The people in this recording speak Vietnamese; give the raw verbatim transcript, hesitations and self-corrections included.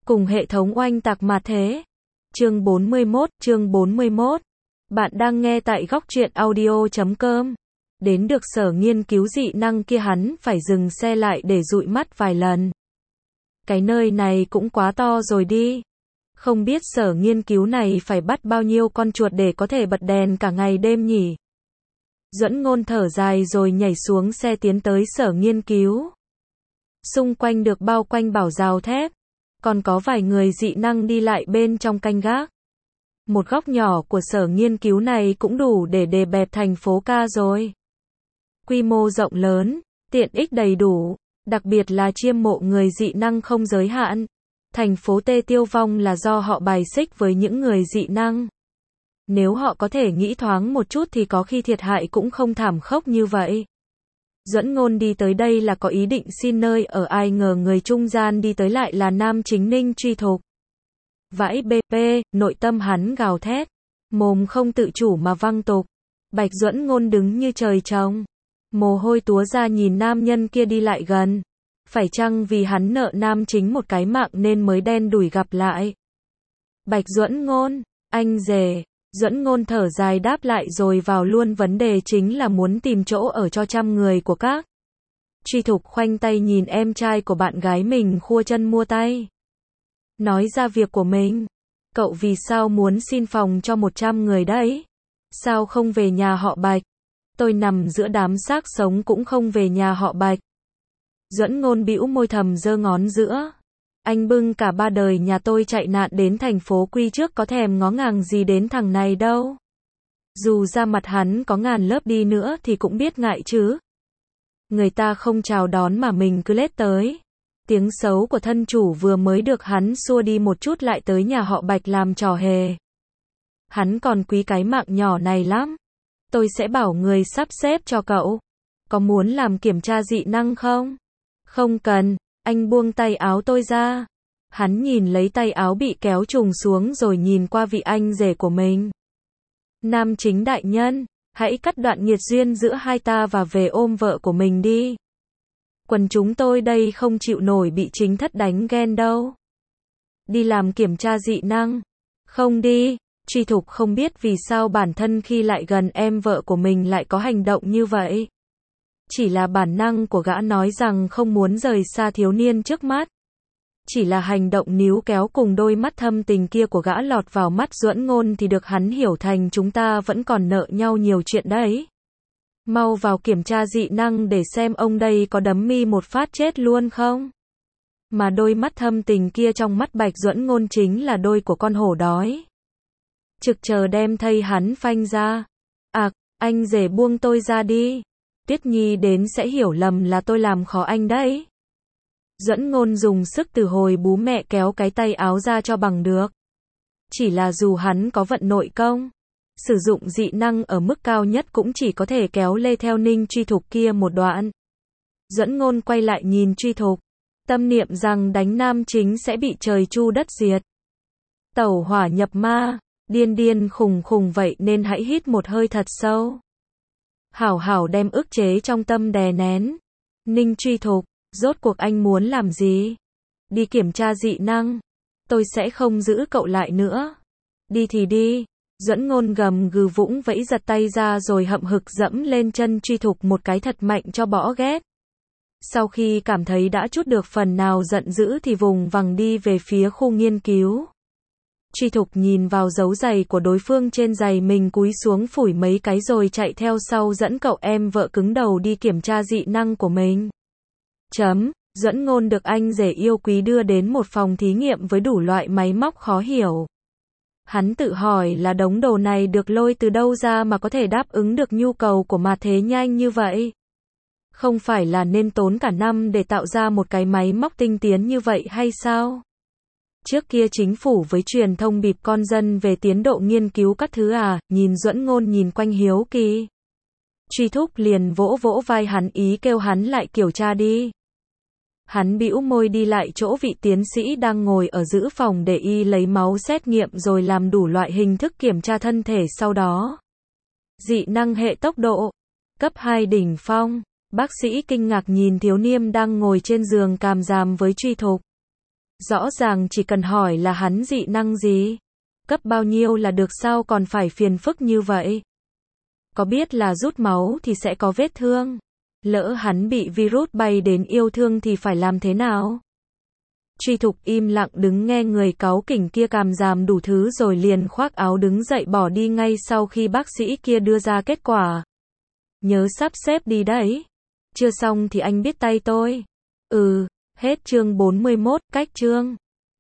cùng hệ thống oanh tạc mà thế. Chương bốn mươi mốt, chương bốn mươi mốt. Bạn đang nghe tại góc truyện audio chấm com. Đến được sở nghiên cứu dị năng kia hắn phải dừng xe lại để dụi mắt vài lần. Cái nơi này cũng quá to rồi đi. Không biết sở nghiên cứu này phải bắt bao nhiêu con chuột để có thể bật đèn cả ngày đêm nhỉ? Duẫn Ngôn thở dài rồi nhảy xuống xe tiến tới sở nghiên cứu. Xung quanh được bao quanh bảo rào thép. Còn có vài người dị năng đi lại bên trong canh gác. Một góc nhỏ của sở nghiên cứu này cũng đủ để đè bẹp thành phố ca rồi. Quy mô rộng lớn, tiện ích đầy đủ, đặc biệt là chiêm mộ người dị năng không giới hạn. Thành phố Tê tiêu vong là do họ bài xích với những người dị năng. Nếu họ có thể nghĩ thoáng một chút thì có khi thiệt hại cũng không thảm khốc như vậy. Duẫn Ngôn đi tới đây là có ý định xin nơi ở, ai ngờ người trung gian đi tới lại là nam chính Ninh Truy Thục. Vãi bê pê, nội tâm hắn gào thét, mồm không tự chủ mà văng tục. Bạch Duẫn Ngôn đứng như trời trồng, mồ hôi túa ra nhìn nam nhân kia đi lại gần. Phải chăng vì hắn nợ nam chính một cái mạng nên mới đen đủi gặp lại? Bạch Duẫn Ngôn, anh rể. Duẫn Ngôn thở dài đáp lại rồi vào luôn vấn đề chính là muốn tìm chỗ ở cho trăm người của các. Truy Thục khoanh tay nhìn em trai của bạn gái mình khua chân mua tay. Nói ra việc của mình. Cậu vì sao muốn xin phòng cho một trăm người đấy? Sao không về nhà họ Bạch? Tôi nằm giữa đám xác sống cũng không về nhà họ Bạch. Duẫn Ngôn bĩu môi thầm giơ ngón giữa. Anh bưng cả ba đời nhà tôi chạy nạn đến thành phố Quy trước có thèm ngó ngàng gì đến thằng này đâu. Dù ra mặt hắn có ngàn lớp đi nữa thì cũng biết ngại chứ. Người ta không chào đón mà mình cứ lết tới. Tiếng xấu của thân chủ vừa mới được hắn xua đi một chút lại tới nhà họ Bạch làm trò hề. Hắn còn quý cái mạng nhỏ này lắm. Tôi sẽ bảo người sắp xếp cho cậu. Có muốn làm kiểm tra dị năng không? Không cần. Anh buông tay áo tôi ra. Hắn nhìn lấy tay áo bị kéo trùng xuống rồi nhìn qua vị anh rể của mình. Nam chính đại nhân, hãy cắt đoạn nghiệt duyên giữa hai ta và về ôm vợ của mình đi. Quần chúng tôi đây không chịu nổi bị chính thất đánh ghen đâu. Đi làm kiểm tra dị năng. Không đi. Truy Thục không biết vì sao bản thân khi lại gần em vợ của mình lại có hành động như vậy. Chỉ là bản năng của gã nói rằng không muốn rời xa thiếu niên trước mắt. Chỉ là hành động níu kéo cùng đôi mắt thâm tình kia của gã lọt vào mắt Duẫn Ngôn thì được hắn hiểu thành chúng ta vẫn còn nợ nhau nhiều chuyện đấy. Mau vào kiểm tra dị năng để xem ông đây có đấm mi một phát chết luôn không. Mà đôi mắt thâm tình kia trong mắt Bạch Duẫn Ngôn chính là đôi của con hổ đói. Trực chờ đem thây hắn phanh ra. À, anh rể buông tôi ra đi. Tuyết Nhi đến sẽ hiểu lầm là tôi làm khó anh đấy. Duẫn Ngôn dùng sức từ hồi bú mẹ kéo cái tay áo ra cho bằng được. Chỉ là dù hắn có vận nội công, sử dụng dị năng ở mức cao nhất cũng chỉ có thể kéo lê theo Ninh Truy Thục kia một đoạn. Duẫn Ngôn quay lại nhìn Truy Thục, tâm niệm rằng đánh nam chính sẽ bị trời chu đất diệt. Tẩu hỏa nhập ma, điên điên khùng khùng vậy nên hãy hít một hơi thật sâu. Hảo hảo đem ức chế trong tâm đè nén. Ninh Truy Thục, rốt cuộc anh muốn làm gì? Đi kiểm tra dị năng. Tôi sẽ không giữ cậu lại nữa. Đi thì đi. Duẫn Ngôn gầm gừ vũng vẫy giật tay ra rồi hậm hực dẫm lên chân Truy Thục một cái thật mạnh cho bỏ ghét. Sau khi cảm thấy đã trút được phần nào giận dữ thì vùng vằng đi về phía khu nghiên cứu. Truy Thục nhìn vào dấu giày của đối phương trên giày mình cúi xuống phủi mấy cái rồi chạy theo sau dẫn cậu em vợ cứng đầu đi kiểm tra dị năng của mình. Chấm, Duẫn Ngôn được anh rể yêu quý đưa đến một phòng thí nghiệm với đủ loại máy móc khó hiểu. Hắn tự hỏi là đống đồ này được lôi từ đâu ra mà có thể đáp ứng được nhu cầu của mà thế nhanh như vậy. Không phải là nên tốn cả năm để tạo ra một cái máy móc tinh tiến như vậy hay sao? Trước kia chính phủ với truyền thông bịp con dân về tiến độ nghiên cứu các thứ à, nhìn Duẫn Ngôn nhìn quanh hiếu kỳ. Truy Thúc liền vỗ vỗ vai hắn ý kêu hắn lại kiểm tra đi. Hắn bĩu môi đi lại chỗ vị tiến sĩ đang ngồi ở giữ phòng để y lấy máu xét nghiệm rồi làm đủ loại hình thức kiểm tra thân thể sau đó. Dị năng hệ tốc độ. Cấp hai đỉnh phong. Bác sĩ kinh ngạc nhìn thiếu niên đang ngồi trên giường càm ràm với Truy Thục. Rõ ràng chỉ cần hỏi là hắn dị năng gì, cấp bao nhiêu là được, sao còn phải phiền phức như vậy? Có biết là rút máu thì sẽ có vết thương. Lỡ hắn bị virus bay đến yêu thương thì phải làm thế nào? Truy Thục im lặng đứng nghe người cáu kỉnh kia càm ràm đủ thứ rồi liền khoác áo đứng dậy bỏ đi ngay sau khi bác sĩ kia đưa ra kết quả. Nhớ sắp xếp đi đấy. Chưa xong thì anh biết tay tôi. Ừ, hết chương bốn mươi mốt, cách chương.